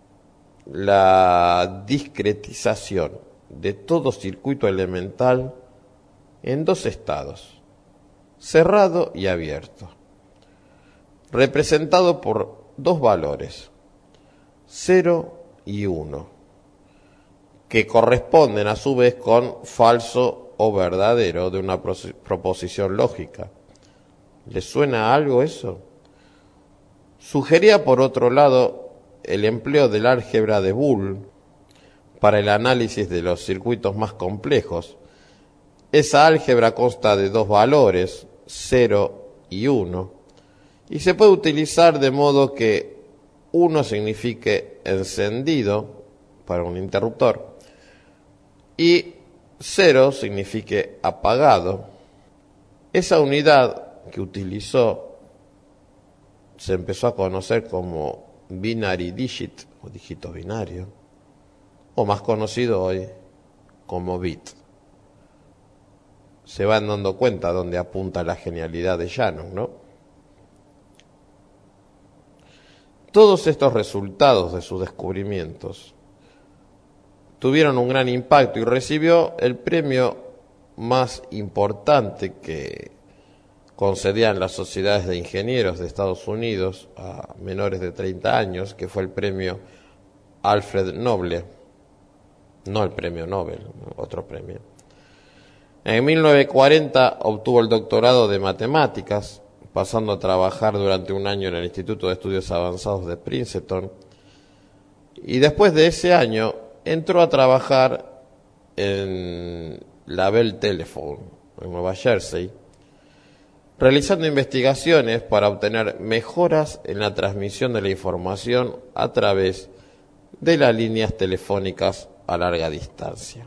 B: la discretización de todo circuito elemental en dos estados, cerrado y abierto, representado por dos valores, cero y uno, que corresponden a su vez con falso o verdadero de una proposición lógica. ¿Les suena algo eso? Sugería, por otro lado, el empleo del álgebra de Boole para el análisis de los circuitos más complejos. Esa álgebra consta de dos valores, cero y uno, y se puede utilizar de modo que uno signifique encendido para un interruptor y cero signifique apagado. Esa unidad que utilizó se empezó a conocer como binary digit o dígito binario, o más conocido hoy como bit. Se van dando cuenta dónde apunta la genialidad de Shannon, ¿no? Todos estos resultados de sus descubrimientos tuvieron un gran impacto y recibió el premio más importante que concedían las sociedades de ingenieros de Estados Unidos a menores de treinta años, que fue el premio Alfred Nobel, no el premio Nobel, otro premio. En mil novecientos cuarenta obtuvo el doctorado de matemáticas, pasando a trabajar durante un año en el Instituto de Estudios Avanzados de Princeton, y después de ese año entró a trabajar en la Bell Telephone, en Nueva Jersey, realizando investigaciones para obtener mejoras en la transmisión de la información a través de las líneas telefónicas a larga distancia.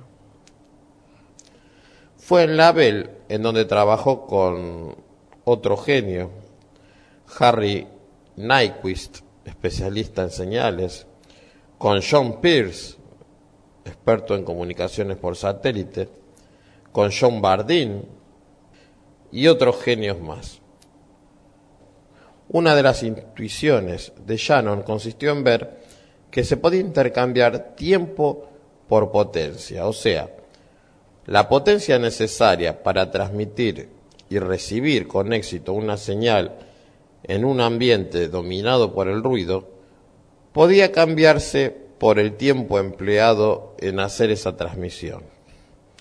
B: Fue en la Bell en donde trabajó con otro genio, Harry Nyquist, especialista en señales, con John Pierce, experto en comunicaciones por satélite, con John Bardeen y otros genios más. Una de las intuiciones de Shannon consistió en ver que se podía intercambiar tiempo por potencia, o sea, la potencia necesaria para transmitir y recibir con éxito una señal en un ambiente dominado por el ruido podía cambiarse por el tiempo empleado en hacer esa transmisión.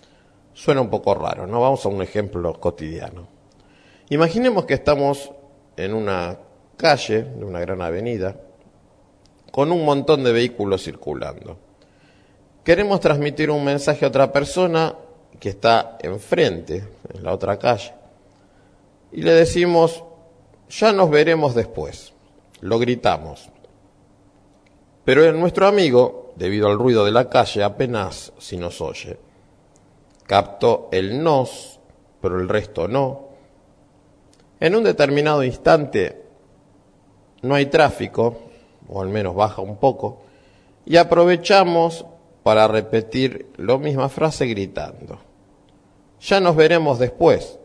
B: Suena un poco raro, ¿no? Vamos a un ejemplo cotidiano. Imaginemos que estamos en una calle de una gran avenida con un montón de vehículos circulando. Queremos transmitir un mensaje a otra persona que está enfrente, en la otra calle, y le decimos: ya nos veremos después. Lo gritamos. Pero nuestro amigo, debido al ruido de la calle, apenas si nos oye. Captó el nos, pero el resto no. En un determinado instante no hay tráfico, o al menos baja un poco, y aprovechamos para repetir la misma frase gritando: ya nos veremos después.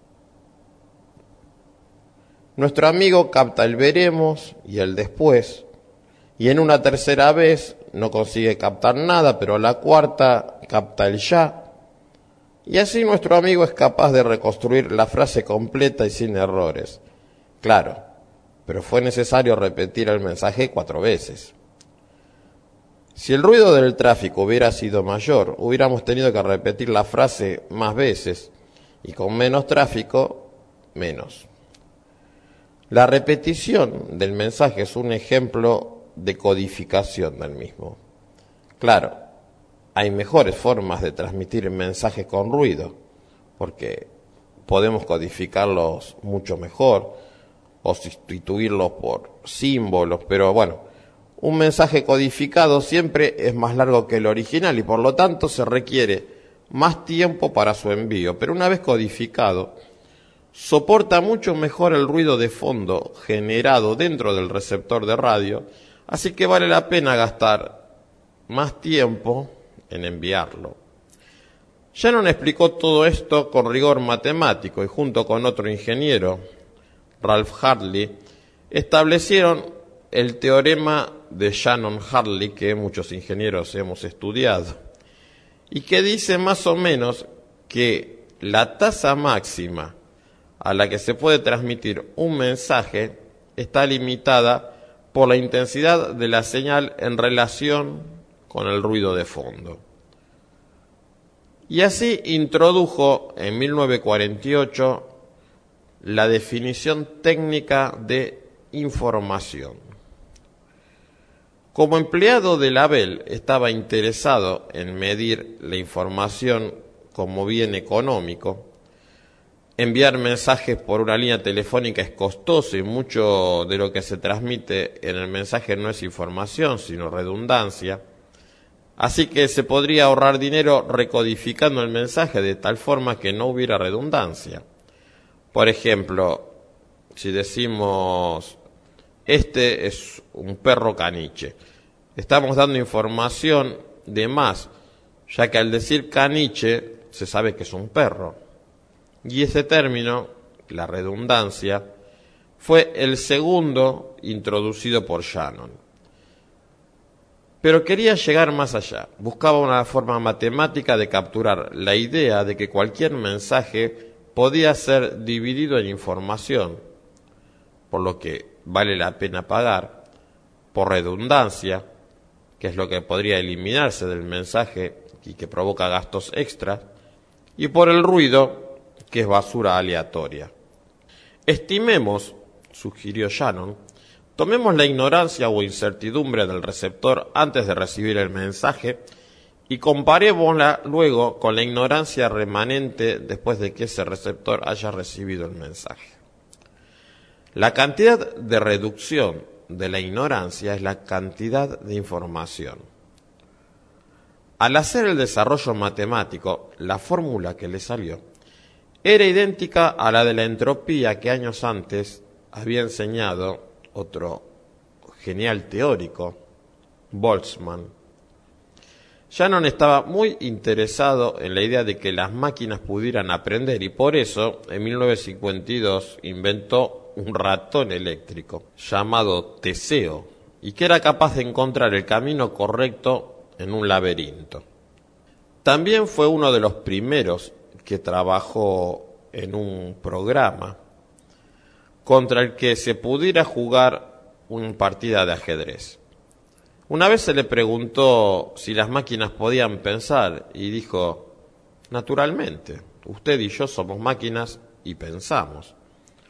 B: Nuestro amigo capta el veremos y el después, y en una tercera vez no consigue captar nada, pero a la cuarta capta el ya, y así nuestro amigo es capaz de reconstruir la frase completa y sin errores. Claro, pero fue necesario repetir el mensaje cuatro veces. Si el ruido del tráfico hubiera sido mayor, hubiéramos tenido que repetir la frase más veces, y con menos tráfico, menos. La repetición del mensaje es un ejemplo de codificación del mismo. Claro, hay mejores formas de transmitir mensajes con ruido, porque podemos codificarlos mucho mejor o sustituirlos por símbolos, pero bueno, un mensaje codificado siempre es más largo que el original y por lo tanto se requiere más tiempo para su envío, pero una vez codificado, soporta mucho mejor el ruido de fondo generado dentro del receptor de radio, así que vale la pena gastar más tiempo en enviarlo. Shannon explicó todo esto con rigor matemático y junto con otro ingeniero, Ralph Hartley, establecieron el teorema de Shannon-Hartley que muchos ingenieros hemos estudiado y que dice más o menos que la tasa máxima a la que se puede transmitir un mensaje está limitada por la intensidad de la señal en relación con el ruido de fondo. Y así introdujo en mil novecientos cuarenta y ocho la definición técnica de información. Como empleado de la Bell estaba interesado en medir la información como bien económico. Enviar mensajes por una línea telefónica es costoso y mucho de lo que se transmite en el mensaje no es información, sino redundancia. Así que se podría ahorrar dinero recodificando el mensaje de tal forma que no hubiera redundancia. Por ejemplo, si decimos, este es un perro caniche, estamos dando información de más, ya que al decir caniche se sabe que es un perro. Y ese término, la redundancia, fue el segundo introducido por Shannon. Pero quería llegar más allá. Buscaba una forma matemática de capturar la idea de que cualquier mensaje podía ser dividido en información, por lo que vale la pena pagar, por redundancia, que es lo que podría eliminarse del mensaje y que provoca gastos extras, y por el ruido, que es basura aleatoria. Estimemos, sugirió Shannon, tomemos la ignorancia o incertidumbre del receptor antes de recibir el mensaje y comparémosla luego con la ignorancia remanente después de que ese receptor haya recibido el mensaje. La cantidad de reducción de la ignorancia es la cantidad de información. Al hacer el desarrollo matemático, la fórmula que le salió era idéntica a la de la entropía que años antes había enseñado otro genial teórico, Boltzmann. Shannon estaba muy interesado en la idea de que las máquinas pudieran aprender y por eso en mil novecientos cincuenta y dos inventó un ratón eléctrico llamado Teseo y que era capaz de encontrar el camino correcto en un laberinto. También fue uno de los primeros que trabajó en un programa contra el que se pudiera jugar una partida de ajedrez. Una vez se le preguntó si las máquinas podían pensar y dijo, naturalmente, usted y yo somos máquinas y pensamos.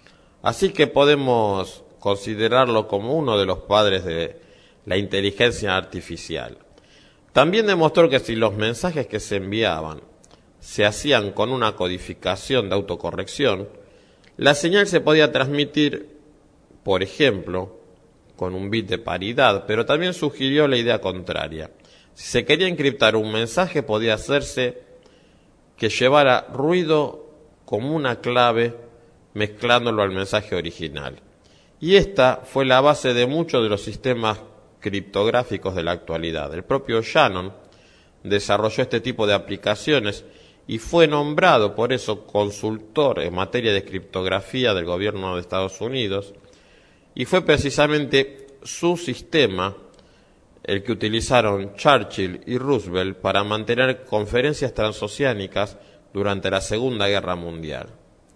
B: Así que podemos considerarlo como uno de los padres de la inteligencia artificial. También demostró que si los mensajes que se enviaban se hacían con una codificación de autocorrección, la señal se podía transmitir, por ejemplo, con un bit de paridad, pero también sugirió la idea contraria. Si se quería encriptar un mensaje, podía hacerse que llevara ruido como una clave, mezclándolo al mensaje original. Y esta fue la base de muchos de los sistemas criptográficos de la actualidad. El propio Shannon desarrolló este tipo de aplicaciones y fue nombrado por eso consultor en materia de criptografía del gobierno de Estados Unidos, y fue precisamente su sistema el que utilizaron Churchill y Roosevelt para mantener conferencias transoceánicas durante la Segunda Guerra Mundial.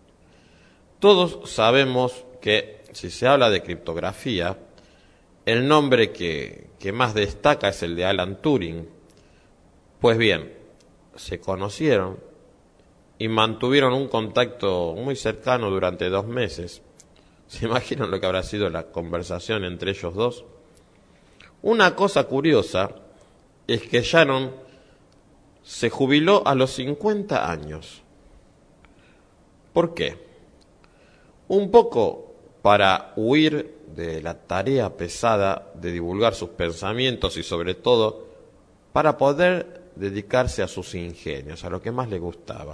B: Todos sabemos que, si se habla de criptografía, el nombre que, que más destaca es el de Alan Turing. Pues bien, se conocieron y mantuvieron un contacto muy cercano durante dos meses. ¿Se imaginan lo que habrá sido la conversación entre ellos dos? Una cosa curiosa es que Shannon se jubiló a los cincuenta años. ¿Por qué? Un poco para huir de la tarea pesada de divulgar sus pensamientos y sobre todo para poder dedicarse a sus ingenios, a lo que más le gustaba.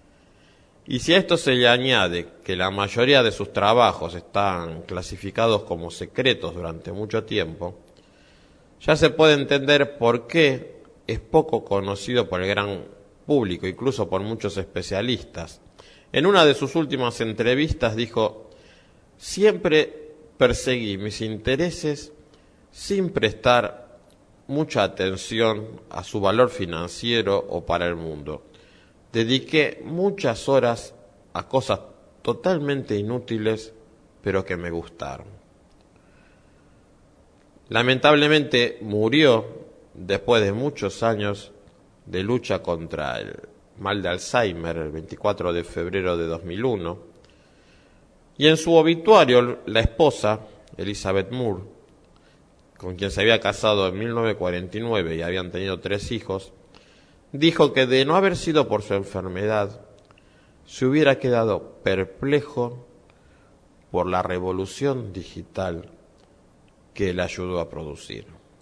B: Y si a esto se le añade que la mayoría de sus trabajos están clasificados como secretos durante mucho tiempo, ya se puede entender por qué es poco conocido por el gran público, incluso por muchos especialistas. En una de sus últimas entrevistas dijo: siempre perseguí mis intereses sin prestar mucha atención a su valor financiero o para el mundo. Dediqué muchas horas a cosas totalmente inútiles, pero que me gustaron. Lamentablemente murió después de muchos años de lucha contra el mal de Alzheimer el veinticuatro de febrero de dos mil uno. Y en su obituario, la esposa, Elizabeth Moore, con quien se había casado en mil novecientos cuarenta y nueve y habían tenido tres hijos, dijo que de no haber sido por su enfermedad, se hubiera quedado perplejo por la revolución digital que él ayudó a producir.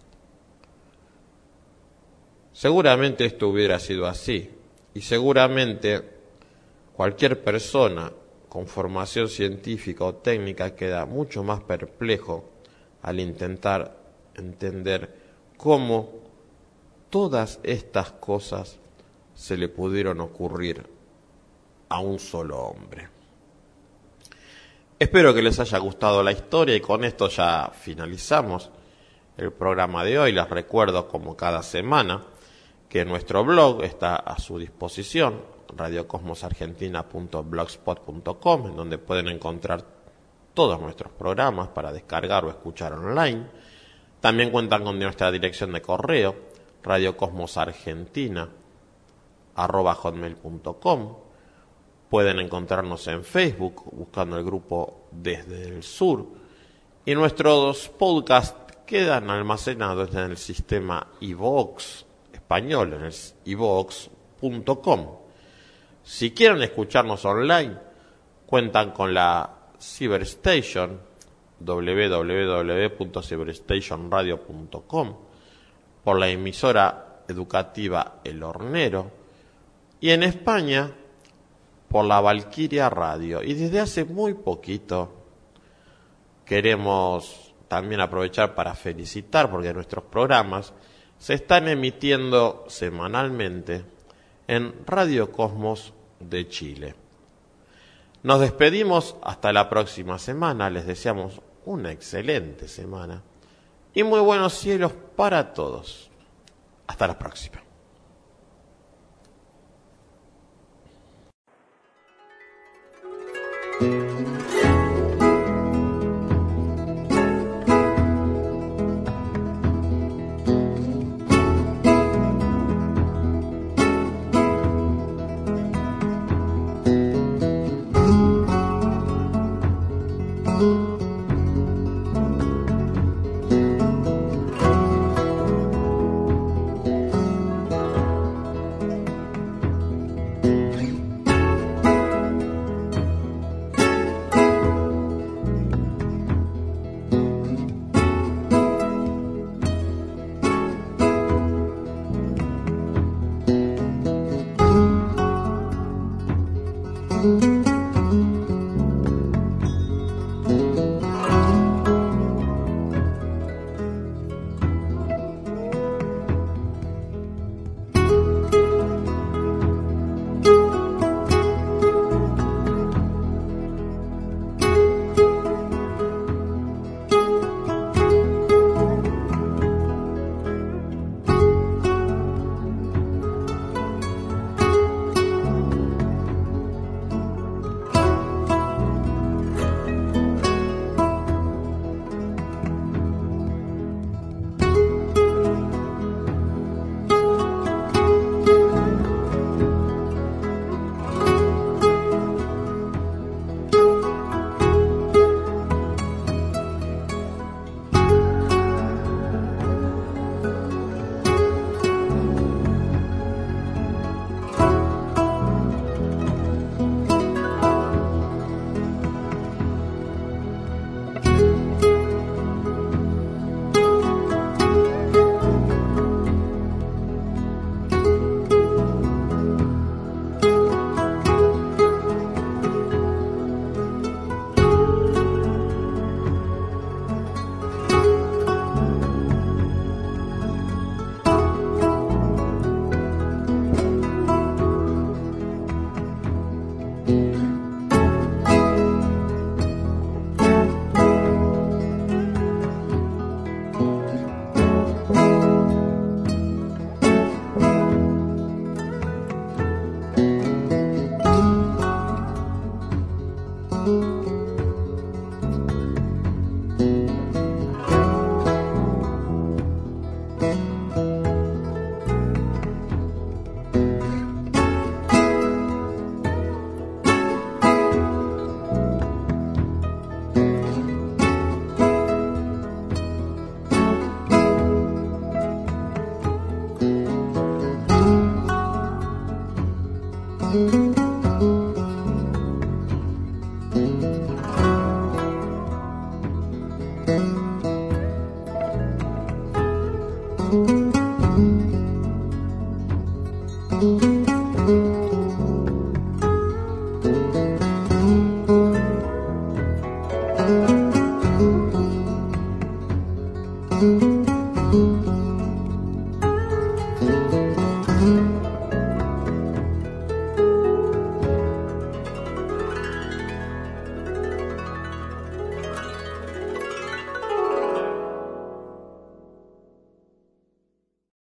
B: Seguramente esto hubiera sido así, y seguramente cualquier persona con formación científica o técnica queda mucho más perplejo al intentar entender cómo todas estas cosas se le pudieron ocurrir a un solo hombre. Espero que les haya gustado la historia y con esto ya finalizamos el programa de hoy. Les recuerdo, como cada semana, que nuestro blog está a su disposición, radio cosmos argentina punto blogspot punto com, en donde pueden encontrar todos nuestros programas para descargar o escuchar online. También cuentan con nuestra dirección de correo, radio cosmos argentina arroba hotmail punto com. Pueden encontrarnos en Facebook buscando el grupo Desde el Sur. Y nuestros podcasts quedan almacenados en el sistema iVoox español, en el iVoox punto com. Si quieren escucharnos online, cuentan con la Cyberstation, doble u doble u doble u punto cyberstation radio punto com, por la emisora educativa El Hornero, y en España por la Valquiria Radio. Y desde hace muy poquito queremos también aprovechar para felicitar, porque nuestros programas se están emitiendo semanalmente en Radio Cosmos de Chile. Nos despedimos hasta la próxima semana. Les deseamos una excelente semana y muy buenos cielos para todos. Hasta la próxima.
A: Thank you.